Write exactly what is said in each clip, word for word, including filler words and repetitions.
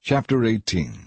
Chapter eighteen.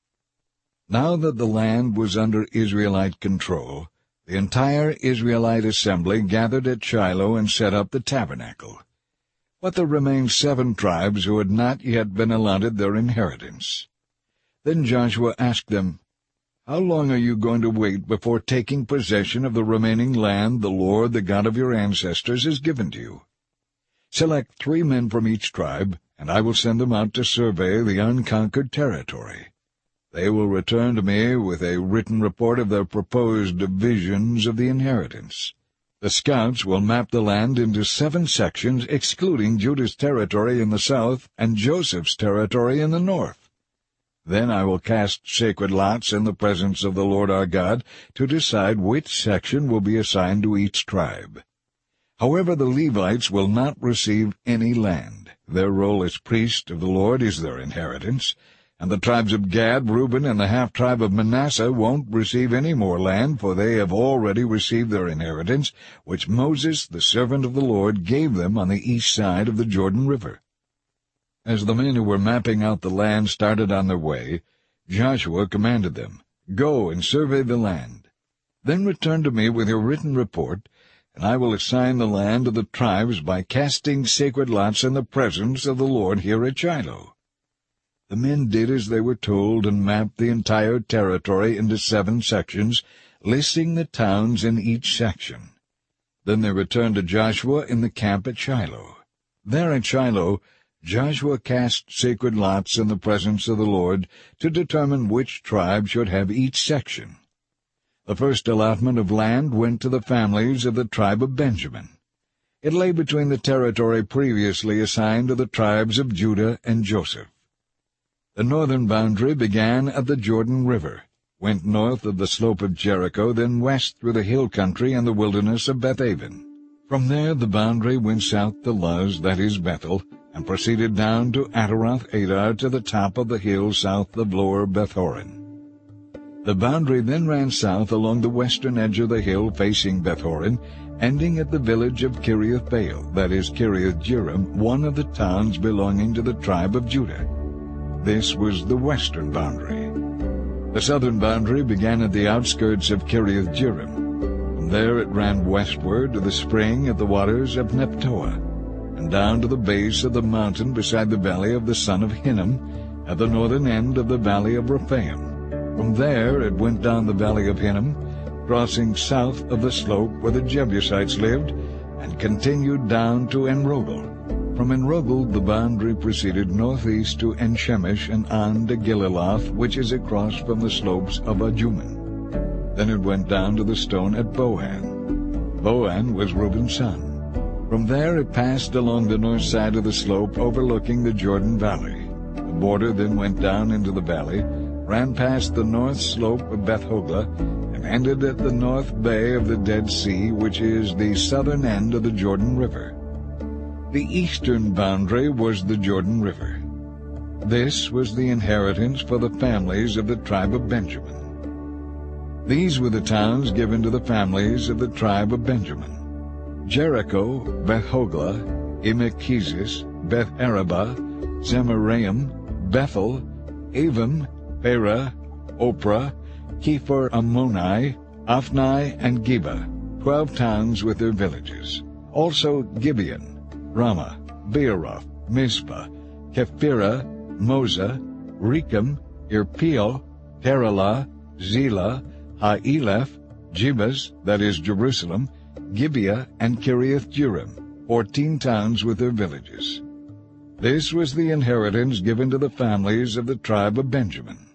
Now that the land was under Israelite control, the entire Israelite assembly gathered at Shiloh and set up the tabernacle. But there remained seven tribes who had not yet been allotted their inheritance. Then Joshua asked them, "How long are you going to wait before taking possession of the remaining land the Lord, the God of your ancestors, has given to you? Select three men from each tribe, and I will send them out to survey the unconquered territory. They will return to me with a written report of their proposed divisions of the inheritance. The scouts will map the land into seven sections, excluding Judah's territory in the south and Joseph's territory in the north. Then I will cast sacred lots in the presence of the Lord our God to decide which section will be assigned to each tribe. However, the Levites will not receive any land. Their role as priests of the Lord is their inheritance, and the tribes of Gad, Reuben, and the half-tribe of Manasseh won't receive any more land, for they have already received their inheritance, which Moses, the servant of the Lord, gave them on the east side of the Jordan River." As the men who were mapping out the land started on their way, Joshua commanded them, "Go and survey the land. Then return to me with your written report, and I will assign the land to the tribes by casting sacred lots in the presence of the Lord here at Shiloh." The men did as they were told and mapped the entire territory into seven sections, listing the towns in each section. Then they returned to Joshua in the camp at Shiloh. There at Shiloh, Joshua cast sacred lots in the presence of the Lord to determine which tribe should have each section. The first allotment of land went to the families of the tribe of Benjamin. It lay between the territory previously assigned to the tribes of Judah and Joseph. The northern boundary began at the Jordan River, went north of the slope of Jericho, then west through the hill country and the wilderness of Bethaven. From there the boundary went south to Luz, that is Bethel, and proceeded down to Ataroth-Adar to the top of the hill south of Lower Beth-horon. The boundary then ran south along the western edge of the hill facing Beth-horon, ending at the village of Kiriath-Baal, that is Kiriath-Jearim, one of the towns belonging to the tribe of Judah. This was the western boundary. The southern boundary began at the outskirts of Kiriath-Jearim. From there it ran westward to the spring at the waters of Nephtoah, and down to the base of the mountain beside the valley of the son of Hinnom, at the northern end of the valley of Rephaim. From there it went down the valley of Hinnom, crossing south of the slope where the Jebusites lived, and continued down to En-Rogel. From En-Rogel the boundary proceeded northeast to En-Shemesh and on to Gililoth, which is across from the slopes of Adummim. Then it went down to the stone at Bohan. Bohan was Reuben's son. From there it passed along the north side of the slope overlooking the Jordan Valley. The border then went down into the valley, ran past the north slope of Beth-Hoglah, and ended at the north bay of the Dead Sea, which is the southern end of the Jordan River. The eastern boundary was the Jordan River. This was the inheritance for the families of the tribe of Benjamin. These were the towns given to the families of the tribe of Benjamin: Jericho, Beth-Hoglah, Emek-Keziz, Beth-Arabah, Zemaraim, Bethel, Avim, Perah, Oprah, Kephar-Ammoni, Ophni, and Geba, twelve towns with their villages. Also Gibeon, Ramah, Beeroth, Mizpah, Kephirah, Moza, Rechem, Irpeel, Teralah, Zelah, Ha'elef, Jebus, that is Jerusalem, Gibeah, and Kiriath-Jearim, fourteen towns with their villages. This was the inheritance given to the families of the tribe of Benjamin.